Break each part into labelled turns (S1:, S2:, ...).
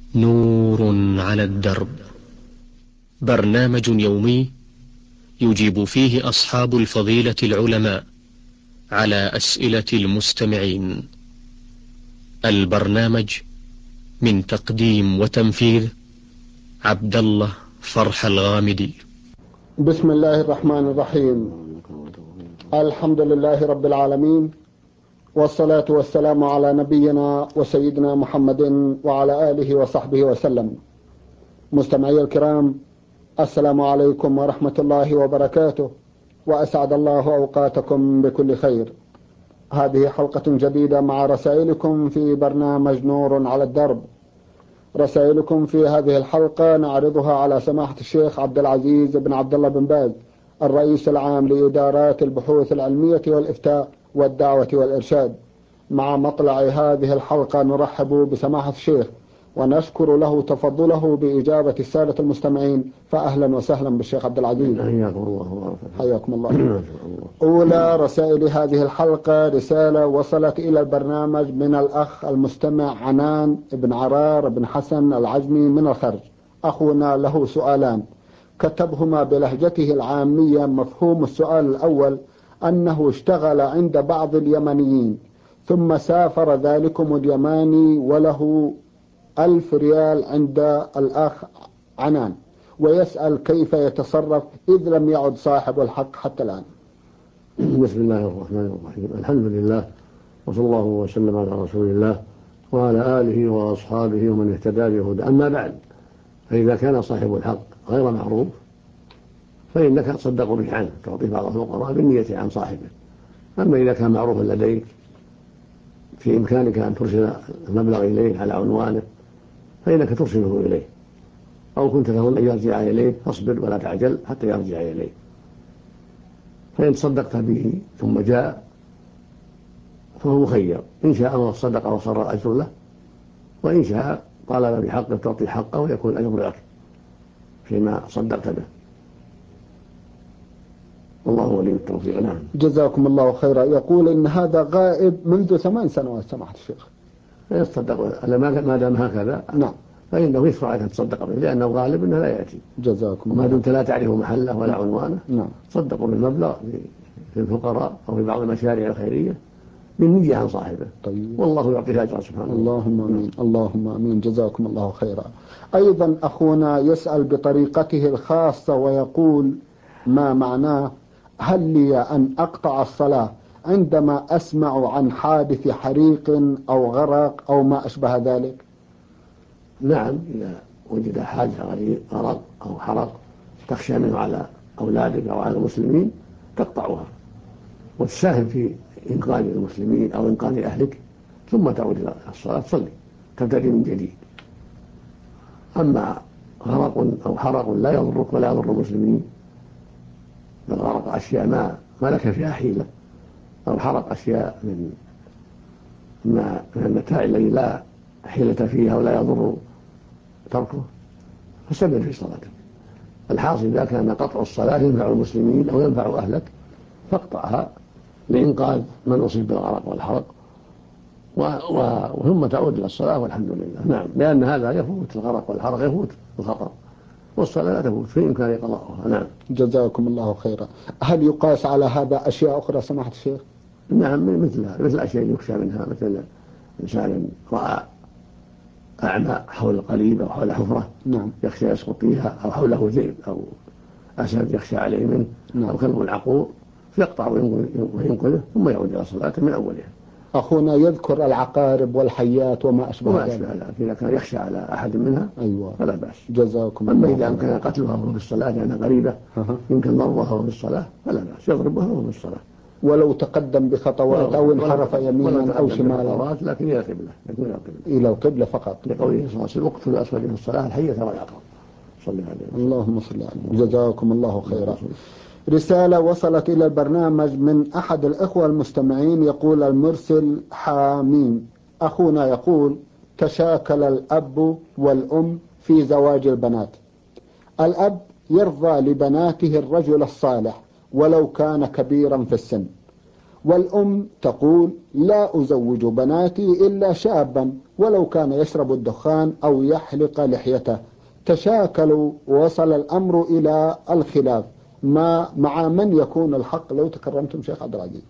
S1: نور على الدرب، برنامج يومي يجيب فيه أصحاب الفضيلة العلماء على أسئلة المستمعين. البرنامج من تقديم وتنفيذ عبد الله فرح الغامدي.
S2: بسم الله الرحمن الرحيم. الحمد لله رب العالمين، والصلاة والسلام على نبينا وسيدنا محمد وعلى آله وصحبه وسلم. مستمعي الكرام، السلام عليكم ورحمة الله وبركاته، وأسعد الله أوقاتكم بكل خير. هذه حلقة جديدة مع رسائلكم في برنامج نور على الدرب. رسائلكم في هذه الحلقة نعرضها على سماحة الشيخ عبد العزيز بن عبد الله بن باز، الرئيس العام لإدارات البحوث العلمية والإفتاء والدعوة والإرشاد. مع مطلع هذه الحلقة نرحب بسماحة الشيخ ونشكر له تفضله بإجابة السادة المستمعين، فأهلا وسهلا بالشيخ عبد العزيز.
S3: حياكم الله.
S2: حياكم الله. أولى رسائل هذه الحلقة رسالة وصلت إلى البرنامج من الأخ المستمع عنان بن عرار بن حسن العجمي من الخرج. أخونا له سؤالان كتبهما بلهجته العامية. مفهوم السؤال الأول أنه اشتغل عند بعض اليمنيين ثم سافر ذلكم اليماني وله 1000 ريال عند الأخ عنان، ويسأل كيف يتصرف إذ لم يعد صاحب الحق حتى الآن.
S3: بسم الله الرحمن الرحيم. الحمد لله، وصلى الله وسلم على رسول الله وعلى آله وأصحابه ومن اهتدى بهدى. أما بعد، فإذا كان صاحب الحق غير معروف فإنك تصدق به عنه، تعطيه بعض الفقراء بالنية عن صاحبه. أما إذا كان معروفا لديك في إمكانك أن ترسل المبلغ إليه على عنوانه فإنك ترسله إليه، أو كنت تظن أن يرجع إليه فاصبر ولا تعجل حتى يرجع إليه. فإن تصدقت به ثم جاء فهو مخير، إن شاء الله صدق وصار الأجر له، وإن شاء طالب بحقه تعطي حقه ويكون الأجر لك فيما صدقت به. والله ولي التوفيق. نعم.
S2: جزاكم الله خيرا. يقول إن هذا غائب منذ 8 سنوات سماحة الشيخ.
S3: يصدق ما دام هكذا.
S2: نعم.
S3: فإنه يشرع أن تصدق به لأنه غالب أنه لا يأتي.
S2: جزاكم
S3: الله.
S2: وما
S3: دمت لا تعرف محله ولا عنوانه.
S2: نعم.
S3: صدقوا بالمبلغ في الفقراء أو في بعض المشاريع الخيرية بالنية عن صاحبه.
S2: طيب.
S3: والله يعطي الأجر سبحانه.
S2: اللهم آمين. اللهم آمين. جزاكم الله خيرا. أيضا أخونا يسأل بطريقته الخاصة ويقول ما معناه: هل لي أن أقطع الصلاة عندما أسمع عن حادث حريق أو غرق أو ما أشبه ذلك؟
S3: نعم، إذا وجد حادث غرق أو حرق تخشى منه على أولادك أو على المسلمين تقطعها وتساهم في إنقاذ المسلمين أو إنقاذ أهلك، ثم تعود إلى الصلاة تصلي تبتدي من جديد. أما غرق أو حرق لا يضرك ولا يضر المسلمين، بل غرق أشياء ما لك فيها حيلة، أو حرق أشياء من المتاع الذي لا حيلة فيها ولا يضر تركه، فاستمر في صلاتك. الحاصل إذا كان قطع الصلاة ينفع المسلمين أو ينفع أهلك فاقطعها لإنقاذ من أصيب بالغرق والحرق، وثم تعود إلى الصلاة والحمد لله. نعم، لأن هذا يفوت الغرق والحرق، يفوت الخطر، والصلاة لا تفوت في إمكان قضاءها. نعم.
S2: جزاكم الله خيرا. هل يقاس على هذا أشياء أخرى سماحة الشيخ؟
S3: نعم، مثل أشياء يخشى منها، مثل إنسان رأى أعمى حول قريب أو حول حفرة.
S2: نعم.
S3: يخشى يسقط فيها، أو حوله ذئب أو أسد يخشى عليه منه. نعم. أو كلب عقور فيقطع وينقذه ثم يعود إلى صلاته من أولها.
S2: أخونا يذكر العقارب والحيات وما أشبه ذلك.
S3: إذا كان يخشى على أحد منها
S2: أيوة.
S3: فلا بأس.
S2: جزاكم
S3: الله. أما إذا كان قتلها وهو في الصلاة لأنها قريبة يمكن ضربها وهو في الصلاة فلا بأس، يضربها وهو في الصلاة
S2: ولو تقدم بخطوات أو انحرف يمينا أو شمالا،
S3: لكن إلى القبلة.
S2: إلى القبلة فقط،
S3: لقوله صلى الله عليه وسلم: اقتلوا الأسود في الصلاة الحية والعقرب. صلى الله عليه وسلم.
S2: اللهم صل عليه. جزاكم الله خيرا. رسالة وصلت إلى البرنامج من أحد الإخوة المستمعين، يقول المرسل حامين. أخونا يقول: تشاكل الأب والأم في زواج البنات. الأب يرضى لبناته الرجل الصالح ولو كان كبيرا في السن، والأم تقول لا أزوج بناتي إلا شابا ولو كان يشرب الدخان أو يحلق لحيته. تشاكلوا ووصل الأمر إلى الخلاف. مع من يكون الحق لو تكرمتم شيخ عبد العزيز؟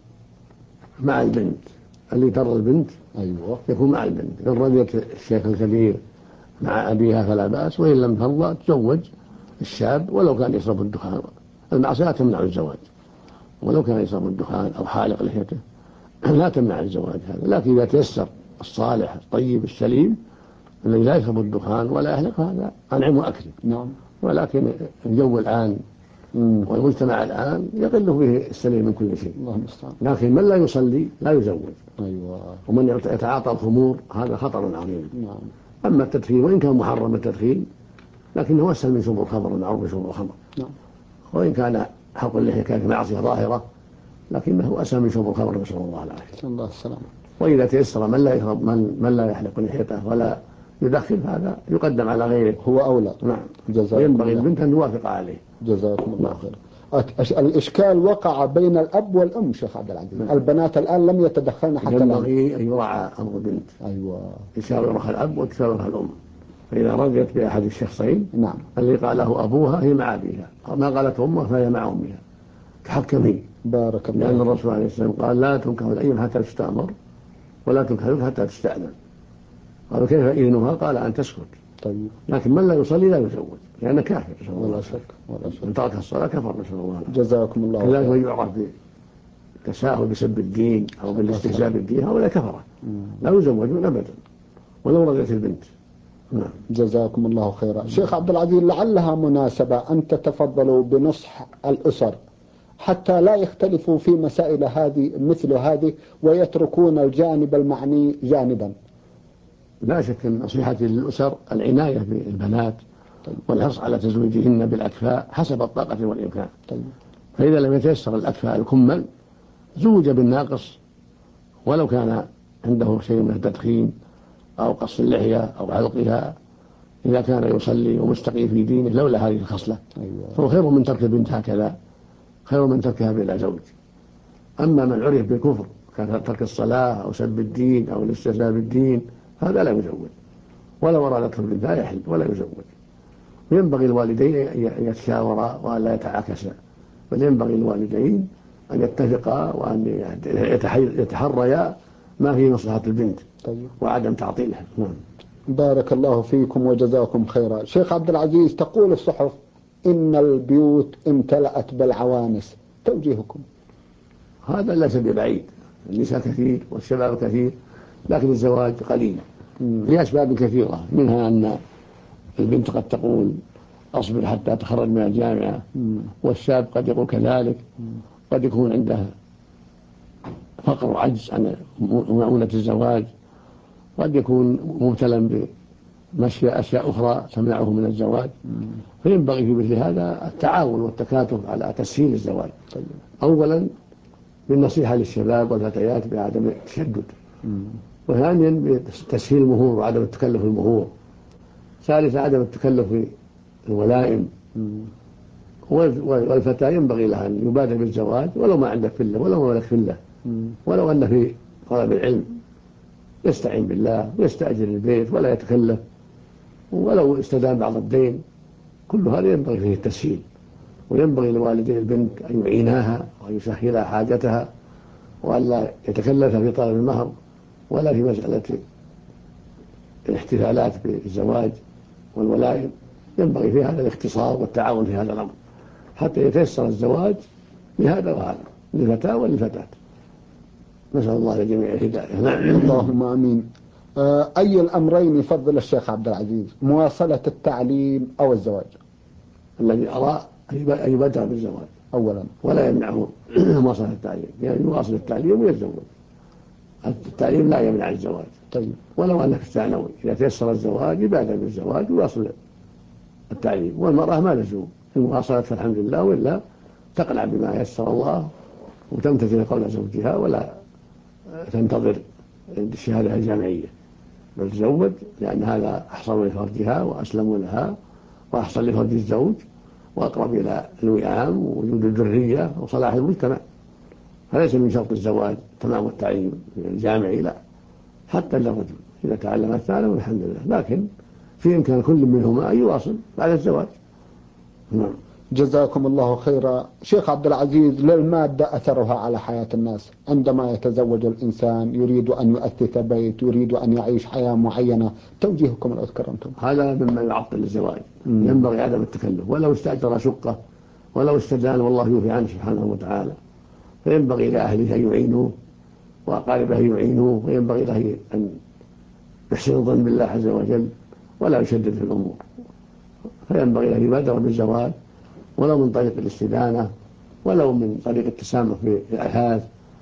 S3: مع البنت، اللي ترى البنت
S2: أيوة
S3: يكون مع البنت. إن رضيت الشيخ الكبير مع أبيها فلا بأس، وإن لم ترضى تزوج الشاب ولو كان يشرب الدخان. المعصية لا تمنع الزواج، ولو كان يشرب الدخان أو حالق لحيته لا تمنع الزواج هذا. لكن إذا تيسر الصالح الطيب السليم الذي لا يشرب الدخان ولا يحلق هذا أنعم وأكرم.
S2: نعم.
S3: ولكن الجو الآن والمجتمع الآن يقل به السليم من كل شيء.
S2: الله المستعان.
S3: لكن من لا يصلي لا يزوج.
S2: أيوة.
S3: ومن يتعاطى الخمور هذا خطر عظيم.
S2: نعم.
S3: أما التدخين وإن كان محرم التدخين لكنه أسهل من شرب الخمر، المعروف بشرب الخمر.
S2: نعم.
S3: وإن كان حق اللحية كانت معصية ظاهرة لكنه أسهل من شرب الخمر، نسأل الله العافية.
S2: الله السلامة.
S3: وإذا تيسر من لا يحلق لحيته ولا يدخن هذا يقدم على غيره،
S2: هو أولى.
S3: نعم.
S2: جزاكم
S3: وينبغي
S2: الله.
S3: البنت أن توافق عليه.
S2: جزاكم الله خير. الإشكال وقع بين الأب والأم شيخ عبد العزيز.
S3: نعم.
S2: البنات الآن لم يتدخلن حتى الآن.
S3: ينبغي أن يراعى أمر البنت.
S2: أيوة.
S3: يشاورها الأب وتشاورها الأم. فإذا رضيت بأحد الشخصين
S2: نعم.
S3: اللي قاله أبوها هي مع أبيها، ما قالت أمها فهي مع أمها. تحكمي.
S2: بارك الله.
S3: لأن الرسول عليه السلام قال لا تنكح الأيم حتى تستأمر ولا تنكح حتى تستأذن. قالوا كيف إذنها؟ قال أن تسكت.
S2: طيب.
S3: لكن من لا يصلي لا يزوج لأنه كافر.
S2: ولا شك ولا شك.
S3: من ترك الصلاة كفر، نسأل الله.
S2: جزاكم الله خير.
S3: كذلك من يعرف بالتساهل بسب الدين أو بالاستهزاء بالدين هؤلاء كفرة لا يزوجون أبدا ولو رضيت البنت. نعم.
S2: جزاكم الله خيرا. شيخ عبد العزيز، لعلها مناسبة أن تتفضلوا بنصح الأسر حتى لا يختلفوا في مسائل هذه مثل هذه ويتركون الجانب المعني جانبا.
S3: لا شك أن نصيحتي للأسر العناية بالبنات والحرص على تزويجهن بالأكفاء حسب الطاقة والإمكان.
S2: طيب.
S3: فإذا لم يتيسر الأكفاء الكمل زوج بالناقص ولو كان عنده شيء من التدخين أو قص اللحية أو حلقها، إذا كان يصلي ومستقيم في دينه لولا هذه الخصلة.
S2: أيوة.
S3: فهو خير من ترك البنت هكذا، خير من تركها بلا زوج. أما من عرف بالكفر كان ترك الصلاة أو سب الدين أو الاستهزاء بالدين هذا لا يزوج، ولو أرادته البنت لا يحل ولا يزوج. ينبغي الوالدين أن يتشاورا وأن لا يتعاكسا، بل ينبغي الوالدين أن يتفقا وأن يتحريا ما في مصلحة البنت.
S2: طيب.
S3: وعدم تعطيلها. نعم.
S2: بارك الله فيكم وجزاكم خيرا. شيخ عبد العزيز، تقول الصحف إن البيوت امتلأت بالعوانس، توجيهكم؟
S3: هذا ليس ببعيد، النساء كثير والشباب كثير لكن الزواج قليل لأسباب كثيرة، منها أن البنت قد تقول أصبر حتى أتخرج من الجامعة، والشاب قد يقول كذلك، قد يكون عنده فقر وعجز عن مؤونة الزواج، قد يكون مبتلا بمشي أشياء أخرى تمنعه من الزواج. فينبغي في مثل هذا التعاون والتكاتف على تسهيل الزواج.
S2: طيب.
S3: أولا بالنصيحة للشباب والفتيات بعدم التشدد، وثانيا بتسهيل المهور وعدم التكلف المهور، ثالثا عدم التكلف في الولائم. والفتاة ينبغي لها أن يبادر بالزواج ولو ما عندك فلة ولو ما لك فلة، ولو أن في طلب العلم يستعين بالله ويستأجر البيت ولا يتكلف، ولو استدان بعض الدين. كل هذا ينبغي فيه التسهيل، وينبغي لوالدي البنت أن يعيناها وأن يسهلها حاجتها وألا يتكلف في طلب المهر ولا في مسألة الاحتفالات بالزواج والولائم. ينبغي في هذا الاختصار والتعاون في هذا الأمر حتى يتيسر الزواج لهذا وهذا، للفتاة وللفتاة. نسأل الله لجميع الهداية.
S2: اللهم آمين. أي الأمرين يفضل الشيخ عبد العزيز، مواصلة التعليم أو الزواج؟
S3: الذي أرى أن يبادر بالزواج
S2: أولا،
S3: ولا يمنعه مواصلة التعليم، يعني يواصل التعليم ويتزوج. التعليم لا يمنع الزواج.
S2: طيب.
S3: ولو أنه في الثانوي إذا تيسر الزواج يبادر بالزواج ويواصل التعليم. والمرأة ما لزوم إن واصلت فالحمد لله، وإلا تقنع بما يسر الله وتمتثل قول زوجها ولا تنتظر الشهادة الجامعية، بل تزوج، لأن هذا أحصل لفرجها وأسلم لها وأحصل لفرج الزوج وأقرب إلى الوئام ووجود الذرية وصلاح المجتمع. فليس من شرط الزواج تمام التعليم الجامعي، لا، حتى للرجل إذا تعلم الثانوي الحمد لله، لكن في إمكان كل منهما أن يواصل بعد الزواج. نعم.
S2: جزاكم الله خيرا. شيخ عبد العزيز، للمادة أثرها على حياة الناس. عندما يتزوج الإنسان يريد أن يؤسس بيت، يريد أن يعيش حياة معينة، توجيهكم لو تكرمتم.
S3: هذا مما يعطل الزواج. ينبغي عدم التكلف، ولو استأجر شقة ولو استدان والله يوفي عنه سبحانه وتعالى، فينبغي لأهله أن يعينوه وأقاربه يعينوه، وينبغي له أن يحسن الظن بالله عز وجل ولا يشدد في الأمور، فينبغي له يبادر بالزواج ولو من طريق الاستدانة ولو من طريق التسامح في الأثاث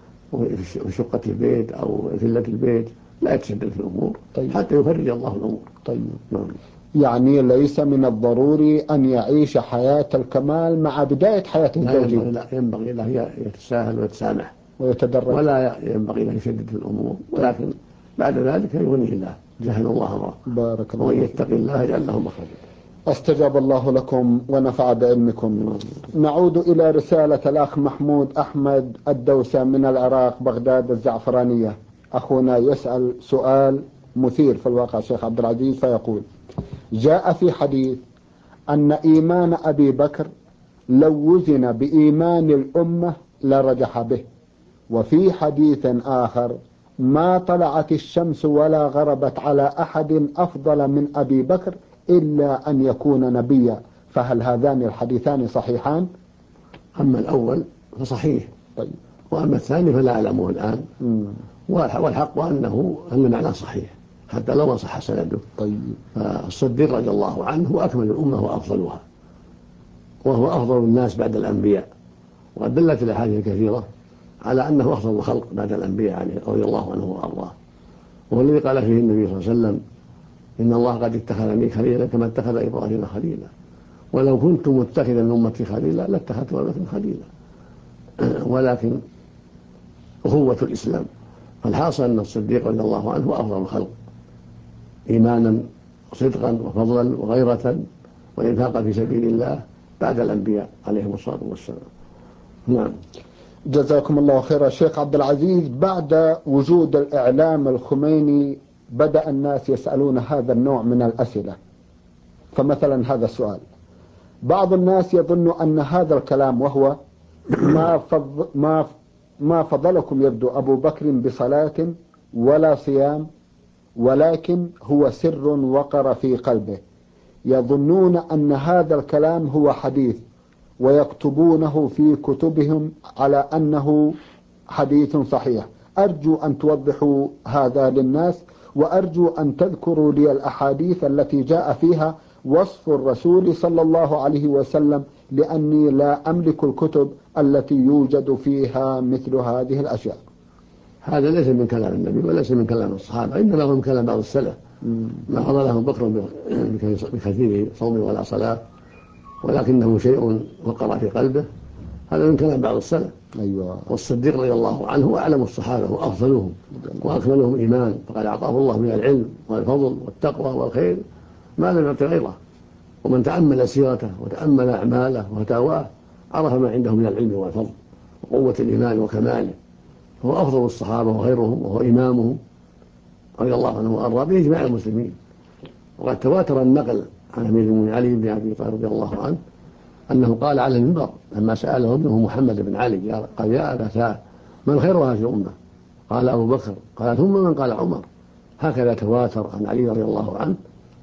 S3: وفي شقة البيت أو فلة البيت، لا يتشدد في الأمور. طيب. حتى يفرج الله الأمور.
S2: طيب. نعم. يعني ليس من الضروري أن يعيش حياة الكمال مع بداية حياته الزوجية.
S3: لا، ينبغي له يتساهل ويتسامح
S2: ويتدرج، ولا
S3: ينبغي له يشدد في الأمور، ولكن بعد ذلك يغنيه الله، جهل الله أمره.
S2: بارك الله.
S3: ومن يتق الله يجعل له مخرجا.
S2: استجاب الله لكم ونفع بعلمكم. نعود إلى رسالة الأخ محمود أحمد الدوسة من العراق، بغداد الزعفرانية. أخونا يسأل سؤال مثير في الواقع شيخ عبد العزيز، فيقول: جاء في حديث أن إيمان أبي بكر لو وزن بإيمان الأمة لرجح به، وفي حديث آخر: ما طلعت الشمس ولا غربت على أحد أفضل من أبي بكر إلا أن يكون نبيا، فهل هذان الحديثان صحيحان؟
S3: أما الأول فصحيح.
S2: طيب.
S3: وأما الثاني فلا أعلمه الآن. والحق أن معناه صحيح حتى لو ما صح سنده.
S2: طيب.
S3: فالصديق رضي الله عنه هو أكمل الأمة وأفضلها، وهو أفضل الناس بعد الأنبياء، وقد دلت الأحاديث الكثيرة على أنه أفضل الخلق بعد الأنبياء عليه رضي الله عنه وأرضاه. وهو الذي قال فيه النبي صلى الله عليه وسلم: إن الله قد اتخذني خليلا كما اتخذ إبراهيم خليلا، ولو كنت متخذا من أمتي خليلا لاتخذت أبا بكر خليلا. ولكن أخوة الإسلام، فالحاصل أن الصديق رضي الله عنه هو أفضل الخلق إيمانا وصدقا وفضلا وغيرة وإنفاقا في سبيل الله بعد الأنبياء عليهم الصلاة والسلام. نعم.
S2: جزاكم الله خيرا. شيخ عبد العزيز، بعد وجود الإعلام الخميني بدأ الناس يسألون هذا النوع من الأسئلة. فمثلا هذا السؤال: بعض الناس يظن أن هذا الكلام وهو ما فضلكم يبدو أبو بكر بصلاة ولا صيام، ولكن هو سر وقر في قلبه، يظنون أن هذا الكلام هو حديث ويكتبونه في كتبهم على أنه حديث صحيح. أرجو أن توضحوا هذا للناس، وأرجو أن تذكروا لي الأحاديث التي جاء فيها وصف الرسول صلى الله عليه وسلم، لأني لا أملك الكتب التي يوجد فيها مثل هذه الأشياء.
S3: هذا ليس من كلام النبي وليس من كلام الصحابة، إنما هو من كلام بعض السلف. ما فضله بكر بكثير صوم ولا صلاة، ولكنه شيء وقر في قلبه، هذا من كلام بعض السلف.
S2: أيوة.
S3: والصديق رضي الله عنه هو أعلم الصحابة وأفضلهم وأكملهم إيمان، فقد أعطاه الله من العلم والفضل والتقوى والخير ما لم يعط غيره. ومن تأمل سيرته وتأمل أعماله وفتاواه عرف ما عنده من العلم والفضل وقوة الإيمان وكماله، فهو أفضل الصحابة وخيرهم وهو إمامهم رضي الله عنه وأرضاه بإجماع المسلمين. وقد تواتر النقل عن أمير المؤمنين علي بن أبي طالب رضي الله عنه أنه قال على المنبر لما سأله ابنه محمد بن علي: قال يا أبتاه من خير هذه الأمة؟ قال أبو بكر. قال ثم من؟ قال عمر. هكذا تواتر عن علي رضي الله عنه.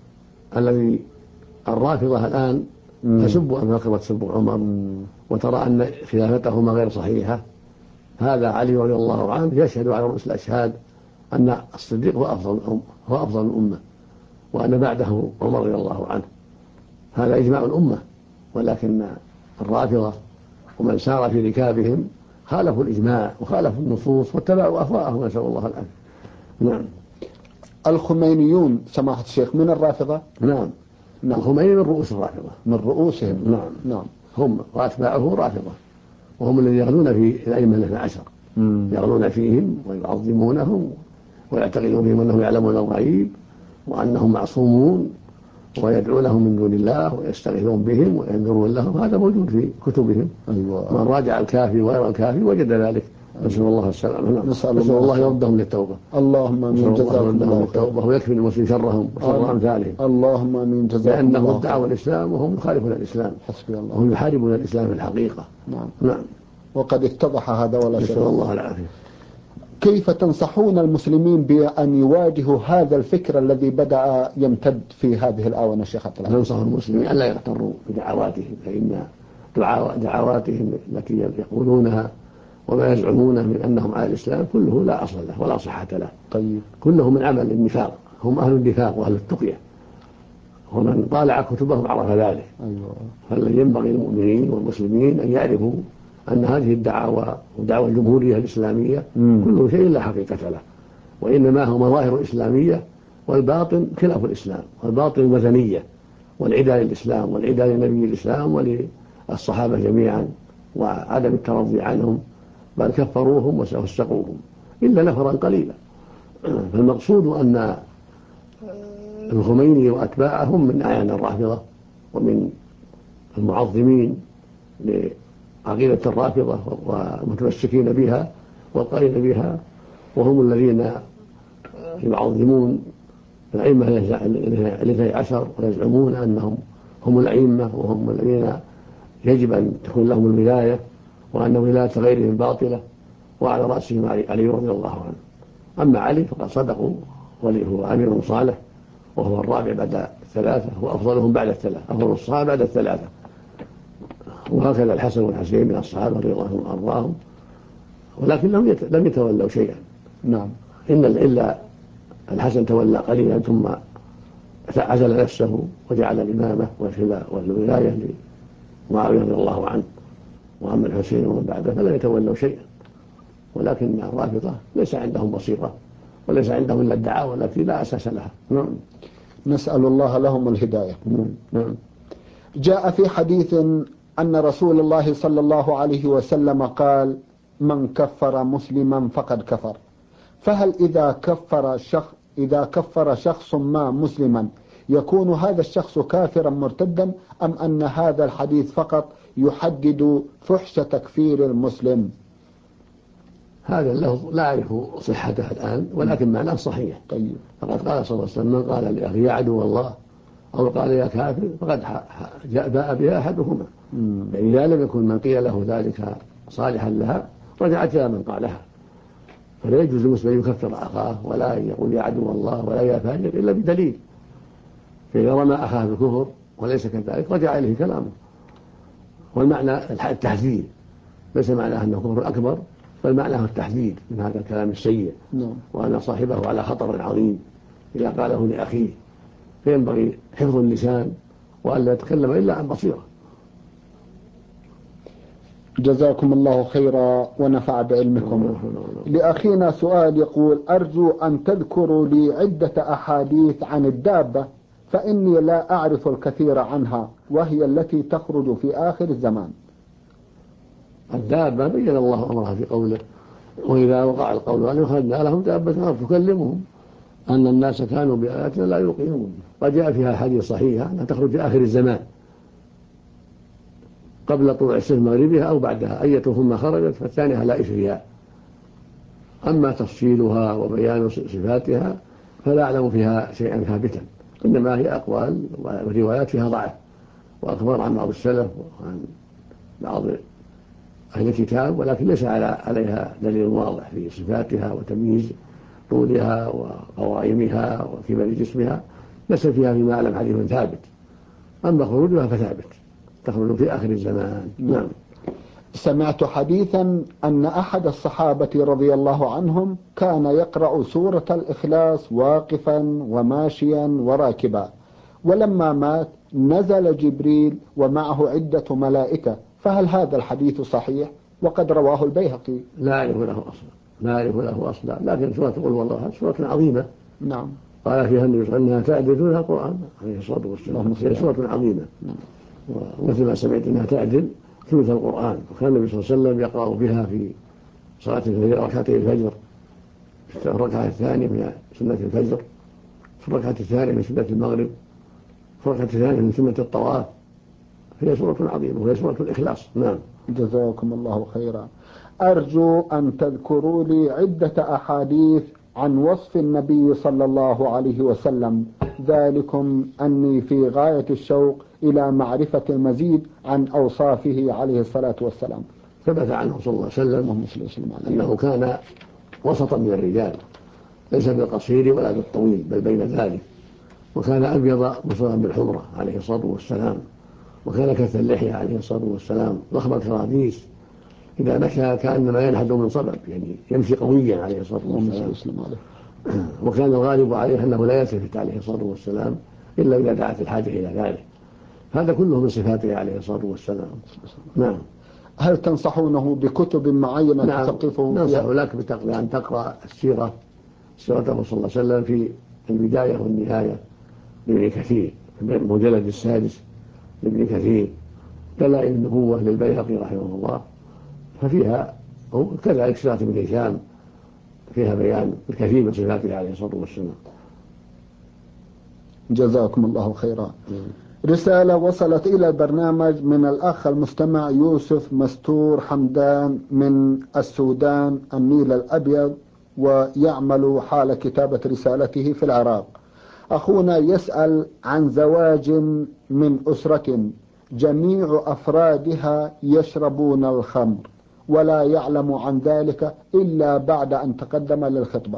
S3: الذي الرافضة الآن تسب أبو بكر وتسب عمر وترى أن خلافتهما غير صحيحة، هذا علي رضي الله عنه يشهد على رؤوس الأشهاد أن الصديق هو أفضل الأمة، وأن بعده عمر رضي الله عنه. هذا إجماع الأمة، ولكن الرافضة ومن سار في ركابهم خالفوا الإجماع وخالفوا النصوص واتبعوا أهواءهم، نسأل الله العافية. نعم.
S2: الخمينيون سماحة الشيخ من الرافضة؟
S3: نعم. الخميني من رؤوس الرافضة.
S2: من رؤوسهم.
S3: نعم. هم وأتباعه رافضة، وهم الذين يغلون في الأئمة الاثنى عشر، يغلون فيهم ويعظمونهم ويعتقدون فيهم أنهم يعلمون الغيب وأنهم معصومون، ويدعو لهم من دون الله ويستغيثون بهم وينذرون لهم. هذا موجود في كتبهم.
S2: أيوة.
S3: من راجع الكافي وغير الكافي وجد ذلك نسأل الله السلامة.
S2: نسأل
S3: الله يردهم للتوبة.
S2: اللهم آمين. جزاكم الله خيرا.
S3: ويكفي المسلمين شرهم وشر أمثالهم.
S2: اللهم آمين. جزاكم الله خيرا.
S3: لأنه دعوا الإسلام وهم يخالفون الإسلام.
S2: حسبي الله.
S3: وهم يحاربون الإسلام في الحقيقة.
S2: نعم. وقد اتضح هذا ولا شك.
S3: نسأل الله العافية.
S2: كيف تنصحون المسلمين بأن يواجهوا هذا الفكر الذي بدأ يمتد في هذه الآونة شيخ عبد الله؟
S3: ننصح المسلمين ألا يغتروا بدعواتهم، فإن دعواتهم التي يقولونها وما يزعمونه من أنهم على الإسلام كله لا أصل له ولا صحة له.
S2: طيب.
S3: كله من عمل النفاق، هم أهل النفاق وأهل التقية، ومن طالع كتبهم عرف ذلك.
S2: أيوة.
S3: فالذي ينبغي للمؤمنين والمسلمين أن يعرفوا أن هذه الدعوة والدعوة الجمهورية الإسلامية كله شيء لا حقيقة له، وإنما هو مظاهر إسلامية، والباطن خلاف الإسلام، والباطن وثنية، والعداء للإسلام والعداء لنبي الإسلام وللصحابة جميعا، وعدم الترضي عنهم، بل كفروهم وسوقوهم إلا نفرا قليلا. فالمقصود أن الخميني وأتباعهم من أعيان الرافضة ومن المعظمين لعقيدة الرافضة والمتمسكين بها والقائلين بها، وهم الذين يعظمون الأئمة الاثني عشر ويزعمون أنهم هم الأئمة وهم الذين يجب أن تكون لهم الولاية، وأن ولاية غيرهم باطلة، وعلى رأسهم علي رضي الله عنه. أما علي فقد صدقوا، هو أمير صالح، وهو الرابع بعد الثلاثة، وأفضلهم بعد الثلاثة، أفضل الصحابة بعد الثلاثة. وهكذا الحسن والحسين من الصحابة رضي الله عنهم وأرضاهم، ولكن لم يتولوا شيئا.
S2: نعم.
S3: إلا الحسن تولى قليلا ثم عزل نفسه وجعل الإمامة والولاية لمعاوية رضي الله عنه، وأما الحسين ومن بعده فلم يتولوا شيئا. ولكن الرافضة ليس عندهم بصيرة، وليس عندهم إلا الدعاوى التي لا أساس لها. نعم.
S2: نسأل الله لهم الهداية.
S3: نعم.
S2: جاء في حديث أن رسول الله صلى الله عليه وسلم قال: من كفر مسلما فقد كفر. فهل إذا كفر شخص ما مسلما يكون هذا الشخص كافرا مرتدا، أم أن هذا الحديث فقط يحدد فحش تكفير المسلم؟
S3: هذا اللفظ لا أعرف صحته الآن، ولكن معناه صحيح.
S2: طيب.
S3: فقد قال صلى الله عليه وسلم: من قال لأخي يا عدو الله أو قال يا كافر فقد باء بها أحدهما. يعني إذا لم يكن من قيل له ذلك صالحا لها رجعت إلى من قالها. فلا يجوز المسلم يكفر أخاه ولا يقول يا عدو الله ولا يا فاجر إلا بدليل. فإذا رمى أخاه بالكفر وليس كذلك رجع إليه كلامه. والمعنى التحذير، ليس معناه أنه كفر أكبر، بل معناه التحذير من هذا الكلام السيء، وأن صاحبه على خطر عظيم إذا قاله لأخيه. فينبغي حفظ اللسان وأن لا يتكلم إلا عن بصيرة.
S2: جزاكم الله خيرا ونفع بعلمكم. لأخينا سؤال يقول: أرجو أن تذكروا لي عدة أحاديث عن الدابة، فإني لا أعرف الكثير عنها، وهي التي تخرج في آخر الزمان.
S3: الدابة بين الله أمرها في قوله: وإذا وقع القول أن يخرجنا لهم دابة تكلمهم أن الناس كانوا بآياتنا لا يوقنون. وجاء فيها حديث صحيح أنها تخرج في آخر الزمان قبل طلوع الشمس مغربها أو بعدها، أيتهما خرجت فالثانية لا فيها. أما تفصيلها وبيان صفاتها فلا أعلم فيها شيئا ثابتا، إنما هي أقوال وروايات فيها ضعف، وأخبار عن بعض السلف وعن بعض أهل الكتاب، ولكن ليس عليها دليل واضح في صفاتها وتمييز طولها وقوائمها وكبر جسمها، ليس فيها فيما أعلم حديث ثابت. أما خروجها فثابت، تخرج في آخر الزمان. نعم.
S2: سمعت حديثا أن أحد الصحابة رضي الله عنهم كان يقرأ سورة الإخلاص واقفا وماشيا وراكبا، ولما مات نزل جبريل ومعه عدة ملائكة، فهل هذا الحديث صحيح؟ وقد رواه البيهقي.
S3: لا أعرف له أصلا، لكن سورة قل والله أحد سورة عظيمة.
S2: نعم.
S3: قال فيها النبي صلى الله عليه وسلم أنها تعدل دونها القرآن عليه الصلاة والسلام، هي سورة عظيمة. ومثل ما سمعت أنها تعدل ثلث القرآن، وكان النبي صلى الله عليه وسلم يقرأ بها في صلاة الفجر، ركعتي الفجر، في الركعة الثانية من سنة الفجر، في الركعة الثانية من سنة المغرب، في الركعة الثانية من سنة الطواف. هي سورة عظيمة وهي سورة الإخلاص. نعم.
S2: جزاكم الله خيرا. أرجو أن تذكروا لي عدة أحاديث عن وصف النبي صلى الله عليه وسلم، ذلكم أني في غاية الشوق إلى معرفة المزيد عن أوصافه عليه الصلاة والسلام.
S3: ثبت عنه صلى الله عليه وسلم أنه كان وسطا من الرجال، ليس بالقصير ولا بالطويل بل بين ذلك، وكان أبيض مصفى بالحمرة عليه الصلاة والسلام، وكان كث اللحية عليه الصلاة والسلام، ضخم الكراديس، إذا مشى كأنما ينحد من صبب، يعني يمشي قويا عليه الصلاة والسلام. وكان الغالب عليه أنه لا يلتفت عليه الصلاة والسلام إلا إذا دعت الحاجة إلى ذلك. هذا كله من صفاته عليه الصلاة والسلام. نعم.
S2: هل تنصحونه بكتب معينة تثقفه؟
S3: نعم، ننصح لك بأن تقرأ سيرته صلى الله عليه وسلم في البداية والنهاية لابن كثير، المجلد السادس لابن كثير، دلائل النبوة للبيهقي رحمه الله، ففيها كذلك سيرة ابن هشام فيها بيان الكثير من صفاته عليه الصلاة والسلام.
S2: جزاكم الله خيرا. رسالة وصلت إلى البرنامج من الأخ المستمع يوسف مستور حمدان من السودان النيل الأبيض، ويعمل حال كتابة رسالته في العراق. أخونا يسأل عن زواج من أسرة جميع أفرادها يشربون الخمر، ولا يعلم عن ذلك إلا بعد أن تقدم للخطبة.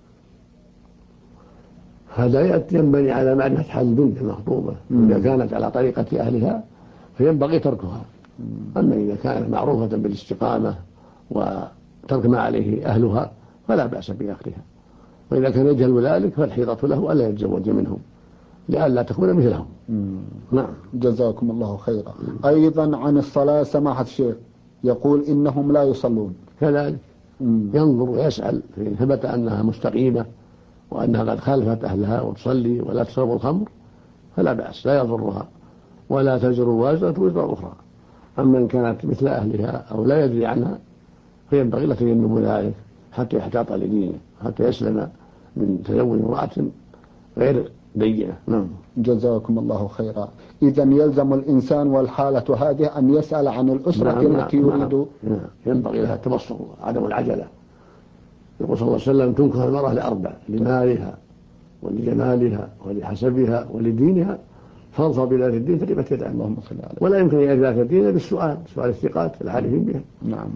S3: هذا ينبني على معرفة حال البنت المخطوبة، إذا كانت على طريقة أهلها فينبغي تركها، أما إذا كانت معروفة بالاستقامة وترك ما عليه أهلها فلا بأس بأخذها، وإذا كان يجهل ذلك فالحيطة له ألا يتزوج منهم لئلا تكون مثلهم.
S2: نعم. جزاكم الله خيرا. أيضا عن الصلاة سماحة الشيخ يقول إنهم لا يصلون،
S3: كذلك ينظر ويسأل، فإن ثبت أنها مستقيمة وأنها قد خالفت أهلها وتصلي ولا تشرب الخمر فلا بأس، لا يضرها، ولا تزر وازرة وزر أخرى. أما إن كانت مثل أهلها أو لا يدري عنها فينبغي له تجنب ذلك حتى يحتاط لدينه، حتى يسلم من تزوج امرأة غير دينة. نعم.
S2: جزاكم الله خيرا. إذا يلزم الإنسان والحالة هذه أن يسأل عن الأسرة التي يريد.
S3: ينبغي لها التبصر وعدم العجلة. يقول صلى الله عليه وسلم تنكح المرأة لأربع: لمالها ولجمالها ولحسبها ولدينها، فانظر بذات الدين تربت يدها. اللهم صل عليه. ولا يمكن أن ذات الدين بالسؤال، سؤال الثقات العارفين بها.
S2: نعم.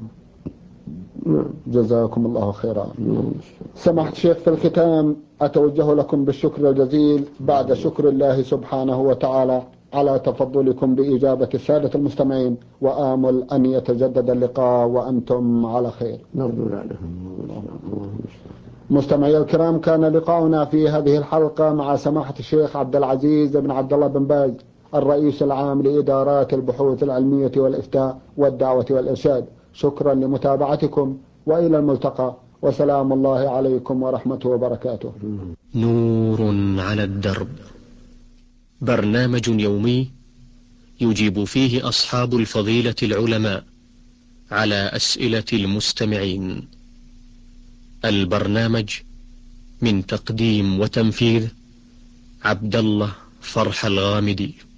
S2: جزاكم الله خيرا. سماحة الشيخ، في الختام أتوجه لكم بالشكر الجزيل بعد شكر الله سبحانه وتعالى على تفضلكم بإجابة السادة المستمعين، وآمل أن يتجدد اللقاء وأنتم على خير.
S3: نرجو ذلك.
S2: مستمعي الكرام، كان لقاؤنا في هذه الحلقة مع سماحة الشيخ عبد العزيز بن عبد الله بن باز، الرئيس العام لإدارات البحوث العلمية والإفتاء والدعوة والإرشاد. شكرا لمتابعتكم، وإلى الملتقى، وسلام الله عليكم ورحمته وبركاته.
S1: نور على الدرب، برنامج يومي يجيب فيه أصحاب الفضيلة العلماء على أسئلة المستمعين. البرنامج من تقديم وتنفيذ عبد الله فرح الغامدي.